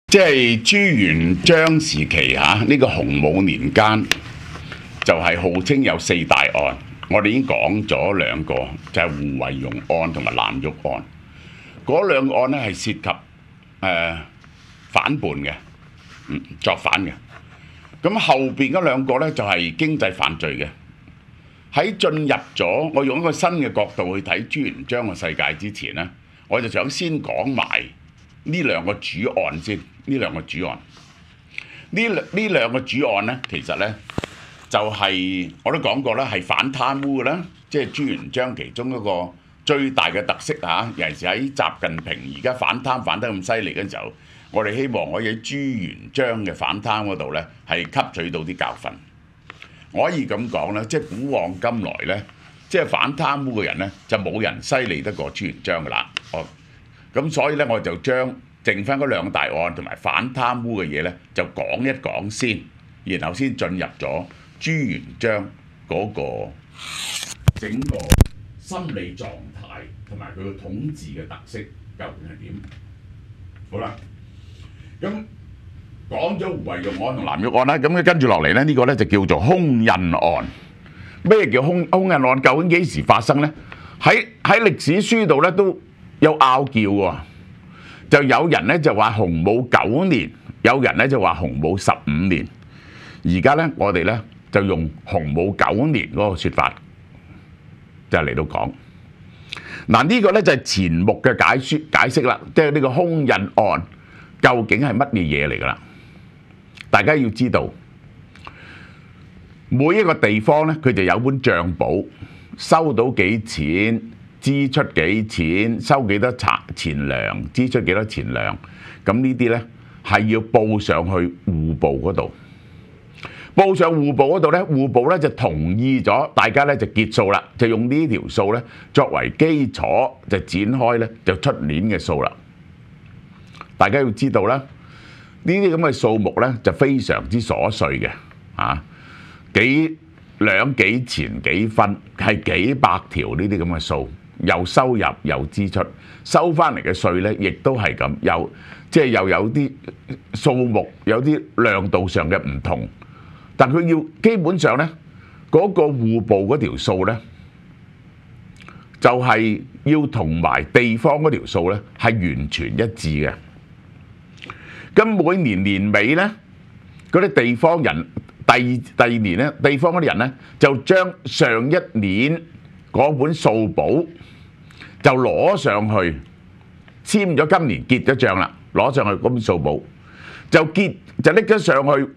即係朱元璋時期呢個洪武年間就係號稱有四大案，我哋已經講咗兩個，就係胡惟庸案同埋藍玉案。嗰兩個案呢係涉及反叛嘅，作反嘅。咁後邊嗰兩個呢就係經濟犯罪嘅。喺進入咗我用一個新嘅角度去睇朱元璋嘅世界之前呢，我就想先講埋呢兩個主案先。呢兩個主案，呢兩個主案呢，其實呢就係我都講過啦，係反貪污嘅啦，即係朱元璋其中一個最大嘅特色嚇。尤其是喺習近平而家反貪反得咁犀利嘅時候，我哋希望可以喺朱元璋嘅反貪嗰度呢係吸取到啲教訓。我可以咁講啦，即係古往今來呢，即係反貪污嘅人呢，就冇人犀利得過朱元璋噶啦。咁所以呢，我就將剩翻嗰兩大案同埋反貪污嘅嘢呢，就講一講先，然後先進入咗朱元璋嗰個整個心理狀態同埋佢個統治嘅特色究竟係點？好啦，咁講咗胡惟庸案同藍玉案啦，咁跟住落嚟呢，呢個呢就叫做兇印案。咩叫兇印案？究竟幾時發生呢？喺歷史書度呢都有拗撬喎。就有人咧就話洪武9年，有人咧就話洪武15年。而家咧我哋咧就用洪武9年嗰個説法，就嚟到講。嗱呢個咧就係錢穆嘅解釋啦，即係呢個兇印案究竟係乜嘢嘢嚟㗎啦？大家要知道，每一個地方咧佢就有本帳簿，收到幾錢，支出幾錢，收幾多錢糧，支出幾多錢糧，咁呢啲呢係要報上去戶部嗰度。報上戶部嗰度呢，戶部呢就同意咗，大家呢就結數啦，就用呢條數呢作為基礎，就展開呢就出年嘅數啦。大家要知道啦，呢啲咁嘅數目呢就非常之瑣碎嘅，幾兩幾錢幾分，係幾百條呢啲咁嘅數。又收入又支出，收翻嚟嘅稅呢，亦都係咁，又有啲數目，有啲量度上嘅唔同，但佢要基本上呢，嗰個戶部嗰條數呢，就係要同埋地方嗰條數呢，係完全一致嘅。咁每年年尾呢，嗰啲地方人第二年呢，地方嗰啲人呢，就將上一年嗰本數簿就攞上去，簽咗今年結咗帳啦，攞上去嗰本數簿就拎咗上去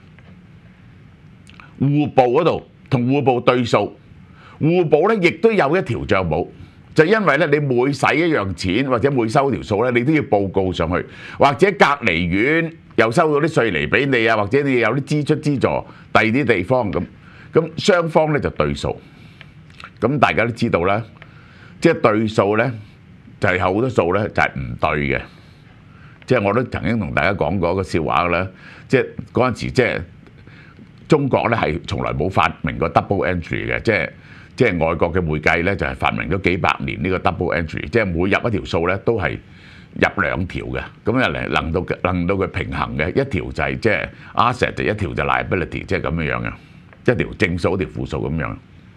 戶部嗰度，同戶部對數。戶部咧亦都有一條帳簿，就因為咧你每使一樣錢或者每收條數咧，你都要報告上去，或者隔離縣又收到啲稅嚟俾你啊，或者你有啲支出資助第二啲地方咁雙方咧就對數。咁大家都知道啦，即係對數呢，就係好多數呢，就係唔對嘅。即係我都曾經同大家講過一個笑話啦，即係嗰陣時即係中國呢係從來冇發明過 double entry 嘅，即係外國嘅會計呢就係發明咗幾百年呢個 double entry， 即係每入一條數呢都係入兩條嘅，咁又嚟能到佢平衡嘅。一條就係即係 asset， 一條就 liability， 即係咁樣嘅，一條正數一條負數咁樣。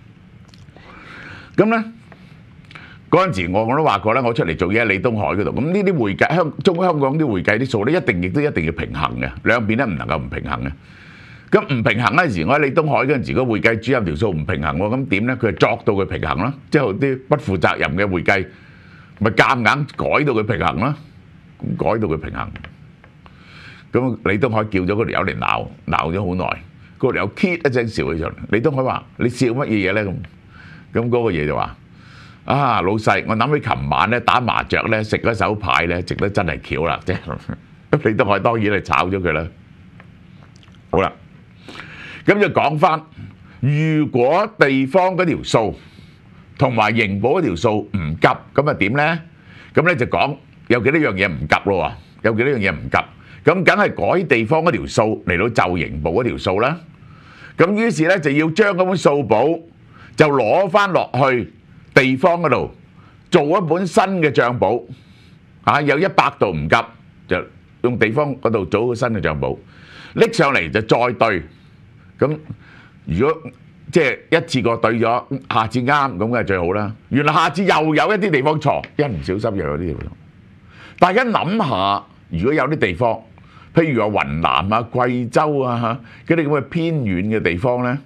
咁咧嗰陣時我都話過啦，我出嚟做嘢喺李東海嗰度，咁呢啲會計香港啲會計啲數咧，一定要平衡嘅，兩邊咧唔能夠唔平衡嘅。咁唔平衡嗰陣時，我喺李東海嗰陣時，個會計主任條數唔平衡喎，咁點咧？佢係作到佢平衡啦，即係啲不負責任嘅會計，咪夾硬改到佢平衡啦，改到佢平衡。咁李東海叫咗嗰條友嚟鬧咗好耐，嗰條友 kit 一聲笑起上嚟。李東海話：你笑乜嘢嘢咧？咁嗰個嘢就話：老細，我諗起琴晚咧打麻雀咧食嗰手牌咧，食得真係巧啦，即係咁。李東海當然係炒咗佢啦。好啦，咁就講翻，如果地方嗰條數同埋營部嗰條數唔夾，咁啊點咧？咁咧就講有幾多樣嘢唔夾咯喎，有幾多樣嘢唔夾，咁梗係改地方嗰條數嚟到就營部嗰條數啦。咁於是咧就要將嗰本數簿就攞翻落去地方嗰度做一本新嘅帳簿，有100度唔夾就用地方嗰度組個新嘅帳簿，拎上嚟就再對。咁如果即係一次過對咗，下次啱咁梗係最好啦。原來下次又有一啲地方錯，一唔小心又有啲地方錯。大家諗下，如果有啲地方，譬如話雲南啊、貴州啊嗰啲咁嘅偏遠嘅地方咧，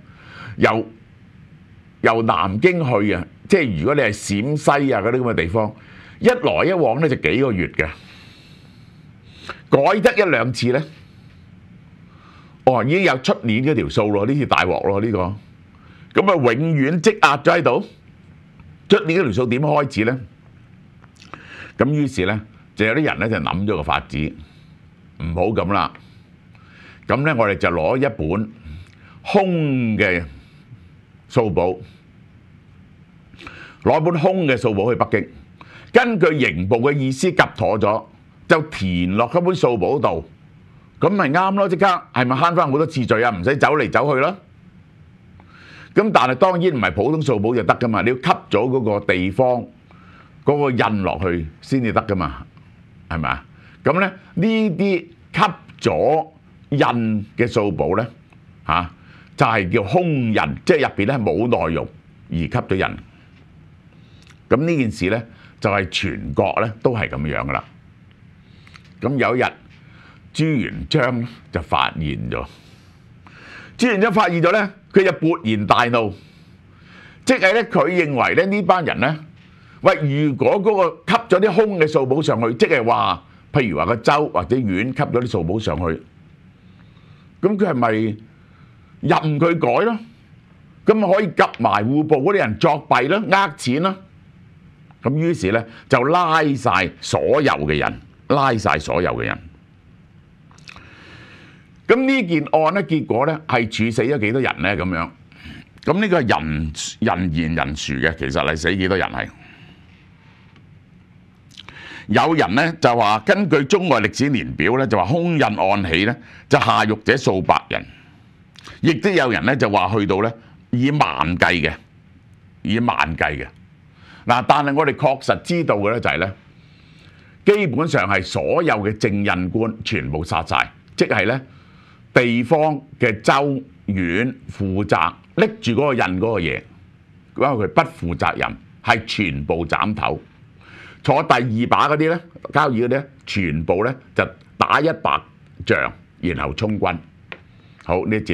由南京去啊，即係如果你係陝西啊嗰啲咁嘅地方，一來一往咧就幾個月嘅，改得一兩次咧，已經有出年嗰條數咯，呢次大鑊咯呢個。咁啊，永遠積壓咗喺度，出年嗰條數點開始咧？咁於是咧，就有啲人咧就諗咗個法子，唔好咁啦。咁咧，我哋就攞一本空嘅數簿，攞本空嘅數簿去北京，根據刑部嘅意思夾妥咗，就填落嗰本數簿度，咁咪啱咯！即刻係咪慳翻好多次序啊？唔使走嚟走去啦。咁但係當然唔係普通數簿就得噶嘛，你要吸咗嗰個地方嗰個印落去先至得噶嘛，係咪啊？咁咧呢啲吸咗印嘅數簿咧就係叫空印，即係入邊咧冇內容而吸咗印。咁呢件事咧就係全國咧都係咁樣噶啦。咁有一日朱元璋就發現咗，朱元璋發現咗咧，佢就勃然大怒，即係咧佢認為咧呢班人咧，喂，如果嗰個吸咗啲空嘅數簿上去，即係話，譬如話個州或者縣吸咗啲數簿上去，咁佢係咪任佢改咯？咁咪可以夾埋戶部嗰啲人作弊咯，呃錢咯。咁於是咧就拉晒所有嘅人，咁呢件案咧，結果咧係處死咗幾多人咧？咁樣，咁呢個係人言人殊嘅，其實係死幾多人係？有人咧就話根據中外歷史年表咧，就話空印案起咧就下獄者數百人，亦都有人咧就話去到咧以萬計嘅。嗱，但係我哋確實知道嘅咧就係咧，基本上係所有嘅正印官全部殺晒，即係咧地方嘅州縣負責拎住嗰個印嗰個嘢，因為佢不負責任，係全部斬頭。坐第二把嗰啲咧，交椅嗰啲咧，全部咧就打一百仗，然後充軍。好，呢一節。